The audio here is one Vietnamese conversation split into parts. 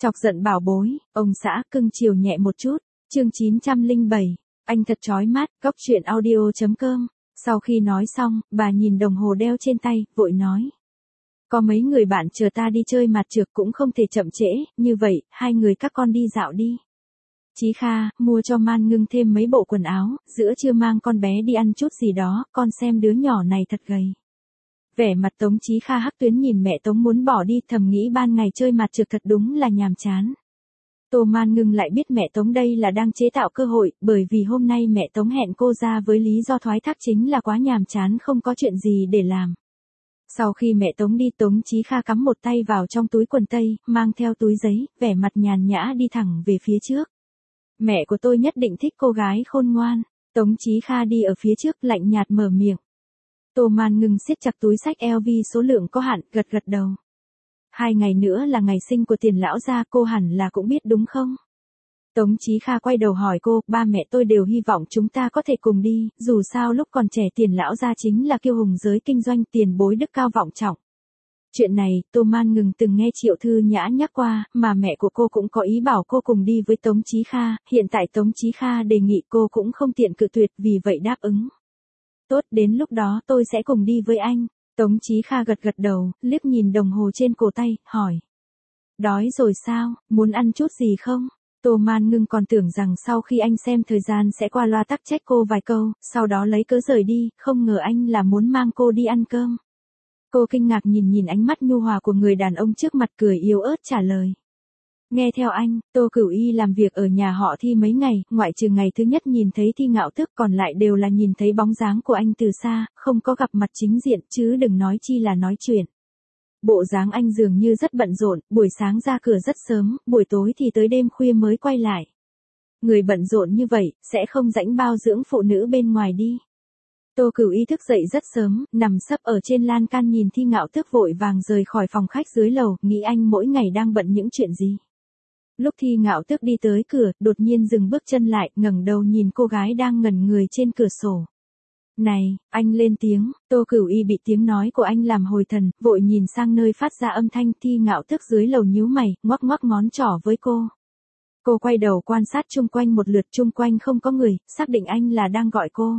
Chọc giận bảo bối, ông xã cưng chiều nhẹ một chút. Chương 907, anh thật chói mắt, góc truyện audio.com. Sau khi nói xong, bà nhìn đồng hồ đeo trên tay, vội nói. Có mấy người bạn chờ ta đi chơi mặt trược cũng không thể chậm trễ, như vậy, hai người các con đi dạo đi. Chí Kha, mua cho Man Ngưng thêm mấy bộ quần áo, giữa trưa mang con bé đi ăn chút gì đó, con xem đứa nhỏ này thật gầy. Vẻ mặt Tống Chí Kha hắc tuyến nhìn mẹ Tống muốn bỏ đi, thầm nghĩ ban ngày chơi mặt trược thật đúng là nhàm chán. Tô Man Ngưng lại biết mẹ Tống đây là đang chế tạo cơ hội, bởi vì hôm nay mẹ Tống hẹn cô ra với lý do thoái thác chính là quá nhàm chán không có chuyện gì để làm. Sau khi mẹ Tống đi, Tống Chí Kha cắm một tay vào trong túi quần tây, mang theo túi giấy, vẻ mặt nhàn nhã đi thẳng về phía trước. Mẹ của tôi nhất định thích cô gái khôn ngoan. Tống Chí Kha đi ở phía trước lạnh nhạt mở miệng. Tô Man Ngưng siết chặt túi xách LV số lượng có hạn, gật gật đầu. 2 ngày nữa là ngày sinh của Tiền lão gia, cô hẳn là cũng biết đúng không? Tống Chí Kha quay đầu hỏi cô, ba mẹ tôi đều hy vọng chúng ta có thể cùng đi, dù sao lúc còn trẻ Tiền lão gia chính là kiêu hùng giới kinh doanh, tiền bối đức cao vọng trọng. Chuyện này, Tô Man Ngưng từng nghe Triệu Thư Nhã nhắc qua, mà mẹ của cô cũng có ý bảo cô cùng đi với Tống Chí Kha, hiện tại Tống Chí Kha đề nghị cô cũng không tiện cự tuyệt, vì vậy đáp ứng. Tốt, đến lúc đó tôi sẽ cùng đi với anh. Tống Chí Kha gật gật đầu, liếc nhìn đồng hồ trên cổ tay, hỏi. Đói rồi sao, muốn ăn chút gì không? Tô Man Ngưng còn tưởng rằng sau khi anh xem thời gian sẽ qua loa tắc trách cô vài câu, sau đó lấy cớ rời đi, không ngờ anh là muốn mang cô đi ăn cơm. Cô kinh ngạc nhìn ánh mắt nhu hòa của người đàn ông trước mặt, cười yếu ớt trả lời. Nghe theo anh, Tô Cửu Y làm việc ở nhà họ Thi mấy ngày, ngoại trừ ngày thứ nhất nhìn thấy Thi Ngạo Tước, còn lại đều là nhìn thấy bóng dáng của anh từ xa, không có gặp mặt chính diện, chứ đừng nói chi là nói chuyện. Bộ dáng anh dường như rất bận rộn, buổi sáng ra cửa rất sớm, buổi tối thì tới đêm khuya mới quay lại. Người bận rộn như vậy, sẽ không rảnh bao dưỡng phụ nữ bên ngoài đi. Tô Cửu Y thức dậy rất sớm, nằm sấp ở trên lan can nhìn Thi Ngạo Tước vội vàng rời khỏi phòng khách dưới lầu, nghĩ anh mỗi ngày đang bận những chuyện gì. Lúc Thi Ngạo Tước đi tới cửa, đột nhiên dừng bước chân lại, ngẩng đầu nhìn cô gái đang ngẩn người trên cửa sổ. Này, anh lên tiếng. Tô Cửu Y bị tiếng nói của anh làm hồi thần, vội nhìn sang nơi phát ra âm thanh. Thi Ngạo Tước dưới lầu nhíu mày, ngoắc ngoắc ngón trỏ với cô. Cô quay đầu quan sát chung quanh một lượt, chung quanh không có người, xác định anh là đang gọi cô.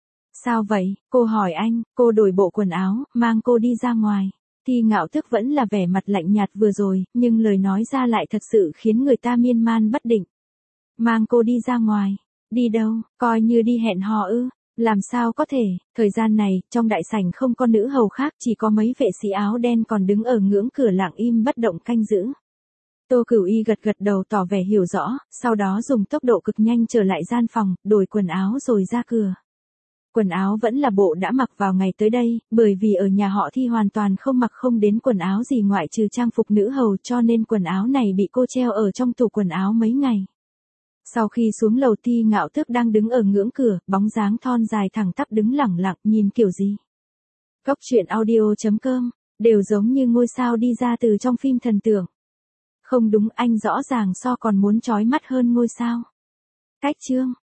Sao vậy? Cô hỏi anh, cô đổi bộ quần áo, mang cô đi ra ngoài. Thi Ngạo Tước vẫn là vẻ mặt lạnh nhạt vừa rồi, nhưng lời nói ra lại thật sự khiến người ta miên man bất định. Mang cô đi ra ngoài. Đi đâu? Coi như đi hẹn hò ư? Làm sao có thể, thời gian này, trong đại sảnh không có nữ hầu khác, chỉ có mấy vệ sĩ áo đen còn đứng ở ngưỡng cửa lặng im bất động canh giữ. Tô Cửu Y gật gật đầu tỏ vẻ hiểu rõ, sau đó dùng tốc độ cực nhanh trở lại gian phòng, đổi quần áo rồi ra cửa. Quần áo vẫn là bộ đã mặc vào ngày tới đây, bởi vì ở nhà họ Thi hoàn toàn không mặc không đến quần áo gì ngoại trừ trang phục nữ hầu, cho nên quần áo này bị cô treo ở trong tủ quần áo mấy ngày. Sau khi xuống lầu, Thi Ngạo Tước đang đứng ở ngưỡng cửa, bóng dáng thon dài thẳng tắp đứng lẳng lặng, nhìn kiểu gì. Góc truyện audio.com, đều giống như ngôi sao đi ra từ trong phim thần tượng. Không đúng, anh rõ ràng so còn muốn chói mắt hơn ngôi sao. Cách chương.